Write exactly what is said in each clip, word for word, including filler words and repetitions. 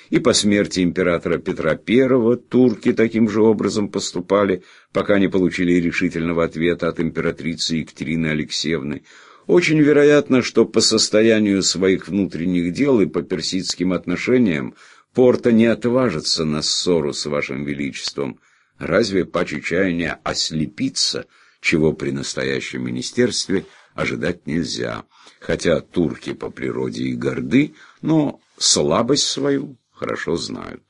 И по смерти императора Петра Первого турки таким же образом поступали, пока не получили решительного ответа от императрицы Екатерины Алексеевны. Очень вероятно, что по состоянию своих внутренних дел и по персидским отношениям Порта не отважится на ссору с вашим величеством. Разве паче чаяния ослепиться, чего при настоящем министерстве ожидать нельзя? Хотя турки по природе и горды, но слабость свою хорошо знают.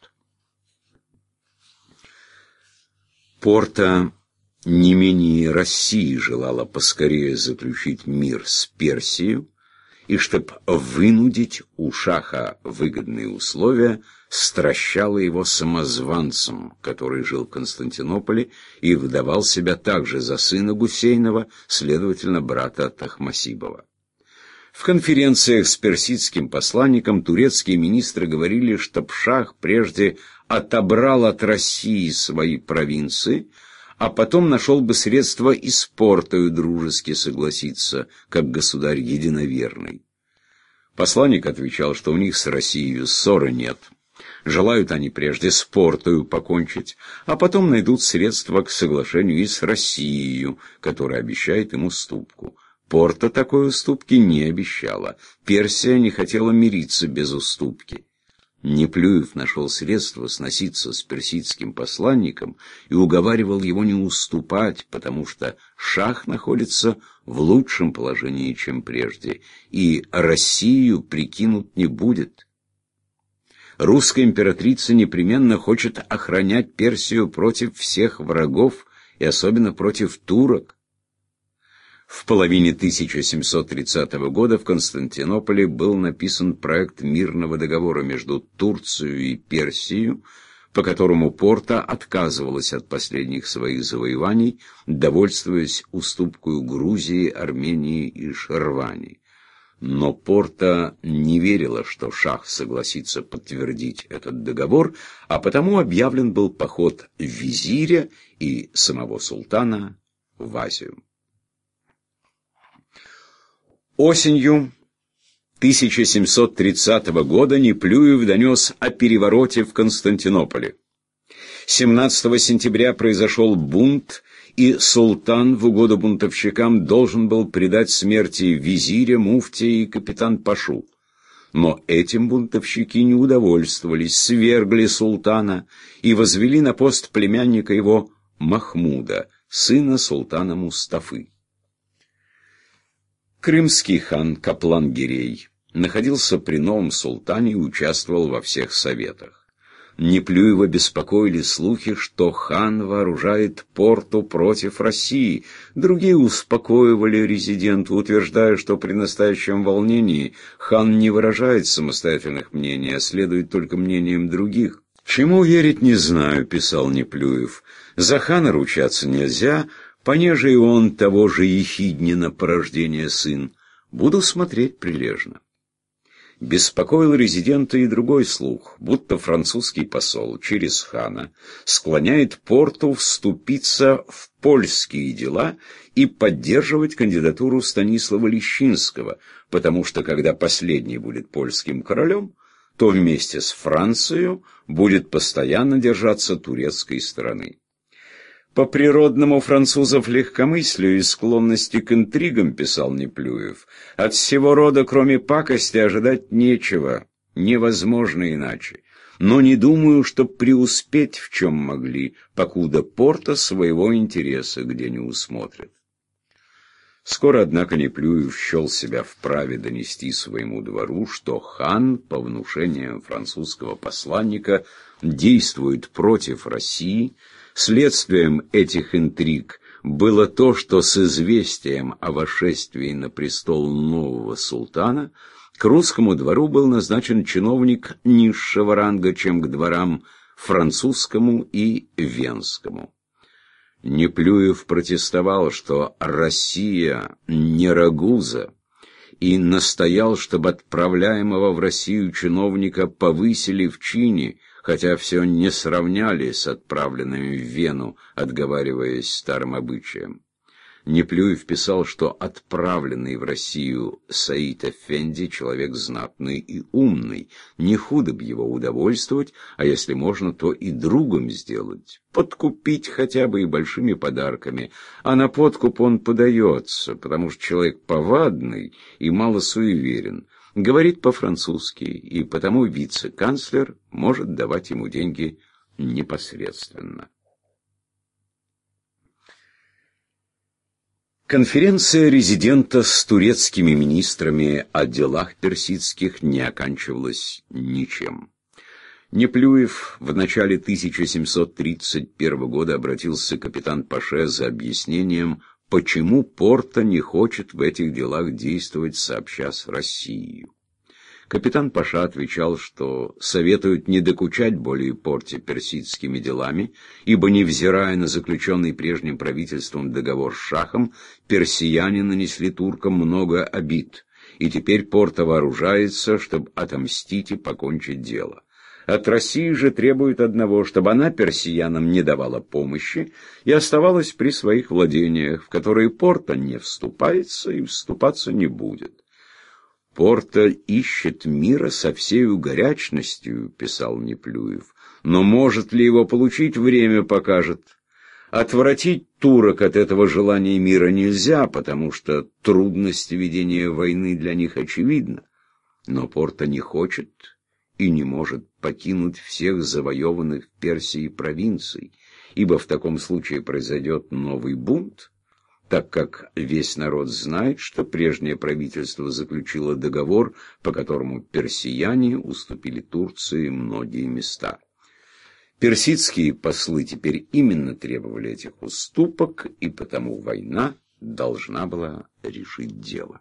Порта не менее России желала поскорее заключить мир с Персией, и чтоб вынудить у шаха выгодные условия, стращала его самозванцем, который жил в Константинополе и выдавал себя также за сына Гусейнова, следовательно, брата Тахмасибова. В конференциях с персидским посланником турецкие министры говорили, чтоб шах прежде отобрал от России свои провинции, а потом нашел бы средства и с Портою дружески согласиться, как государь единоверный. Посланник отвечал, что у них с Россией ссоры нет. Желают они прежде с Портою покончить, а потом найдут средства к соглашению и с Россией, которая обещает им уступку. Порта такой уступки не обещала. Персия не хотела мириться без уступки. Неплюев нашел средства сноситься с персидским посланником и уговаривал его не уступать, потому что шах находится в лучшем положении, чем прежде, и Россию прикинут не будет. Русская императрица непременно хочет охранять Персию против всех врагов, и особенно против турок. В половине тысяча семьсот тридцатого года в Константинополе был написан проект мирного договора между Турцией и Персией, по которому Порта отказывалась от последних своих завоеваний, довольствуясь уступкой Грузии, Армении и Шервании. Но Порта не верила, что шах согласится подтвердить этот договор, а потому объявлен был поход визиря и самого султана в Азию. Осенью тысяча семьсот тридцатого года Неплюев донес о перевороте в Константинополе. семнадцатого сентября произошел бунт, и султан в угоду бунтовщикам должен был предать смерти визиря, муфтия и капитан-пашу. Но этим бунтовщики не удовольствовались, свергли султана и возвели на пост племянника его Махмуда, сына султана Мустафы. Крымский хан Каплан-Гирей находился при новом султане и участвовал во всех советах. Неплюева беспокоили слухи, что хан вооружает Порту против России. Другие успокоивали резидента, утверждая, что при настоящем волнении хан не выражает самостоятельных мнений, а следует только мнениям других. «Чему верить, не знаю», — писал Неплюев. «За хана ручаться нельзя, понеже и он того же ехиднина порождения сын. Буду смотреть прилежно». Беспокоил резидента и другой слух, будто французский посол через хана склоняет Порту вступиться в польские дела и поддерживать кандидатуру Станислава Лещинского, потому что когда последний будет польским королем, то вместе с Францией будет постоянно держаться турецкой стороны. По природному французов легкомыслию и склонности к интригам, писал Неплюев, от всего рода, кроме пакости, ожидать нечего, невозможно иначе. Но не думаю, чтоб преуспеть в чем могли, покуда Порта своего интереса где не усмотрит. Скоро, однако, Неплюев счел себя вправе донести своему двору, что хан, по внушениям французского посланника, действует против России. Следствием этих интриг было то, что с известием о восшествии на престол нового султана к русскому двору был назначен чиновник низшего ранга, чем к дворам французскому и венскому. Неплюев протестовал, что Россия не Рагуза, и настоял, чтобы отправляемого в Россию чиновника повысили в чине, хотя все не сравняли с отправленными в Вену, отговариваясь старым обычаем. Неплюев писал, что отправленный в Россию Саид Эфенди человек знатный и умный, не худо б его удовольствовать, а если можно, то и другом сделать, подкупить хотя бы и большими подарками, а на подкуп он подается, потому что человек повадный и мало суеверен, говорит по-французски, и потому вице-канцлер может давать ему деньги непосредственно. Конференция резидента с турецкими министрами о делах персидских не оканчивалась ничем. Неплюев в начале тысяча семьсот тридцать первого года обратился к капитан-паше за объяснением, почему Порто не хочет в этих делах действовать сообща с Россией. Капитан-паша отвечал, что советуют не докучать более Порте персидскими делами, ибо, невзирая на заключенный прежним правительством договор с шахом, персияне нанесли туркам много обид, и теперь Порто вооружается, чтобы отомстить и покончить дело. От России же требует одного, чтобы она персиянам не давала помощи и оставалась при своих владениях, в которые Порто не вступается и вступаться не будет. «Порто ищет мира со всею горячностью», — писал Неплюев, — «но может ли его получить, время покажет. Отвратить турок от этого желания мира нельзя, потому что трудности ведения войны для них очевидны. Но Порто не хочет и не может покинуть всех завоеванных в Персии провинций, ибо в таком случае произойдет новый бунт, так как весь народ знает, что прежнее правительство заключило договор, по которому персияне уступили Турции многие места. Персидские послы теперь именно требовали этих уступок, и потому война должна была решить дело.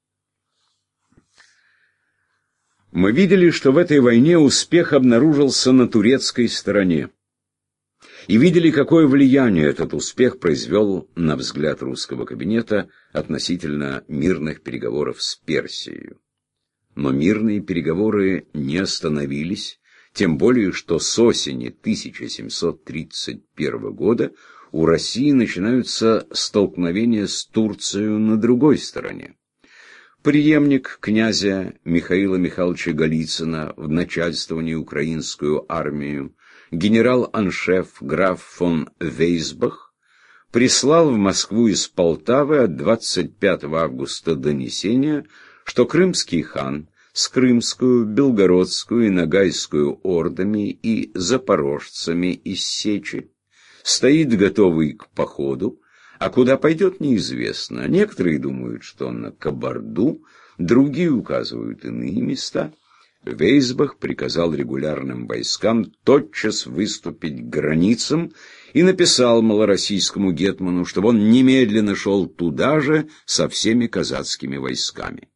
Мы видели, что в этой войне успех обнаружился на турецкой стороне. И видели, какое влияние этот успех произвел на взгляд русского кабинета относительно мирных переговоров с Персией. Но мирные переговоры не остановились, тем более, что с осени тысяча семьсот тридцать первого года у России начинаются столкновения с Турцией на другой стороне. Преемник князя Михаила Михайловича Голицына в начальствовании украинскую армию, генерал-аншеф граф фон Вейсбах, прислал в Москву из Полтавы от двадцать пятого августа донесение, что крымский хан с Крымскую, Белгородскую и Ногайскую ордами и запорожцами из Сечи стоит готовый к походу, а куда пойдет, неизвестно. Некоторые думают, что он на Кабарду, другие указывают иные места. Вейсбах приказал регулярным войскам тотчас выступить к границам и написал малороссийскому гетману, чтобы он немедленно шел туда же со всеми казацкими войсками.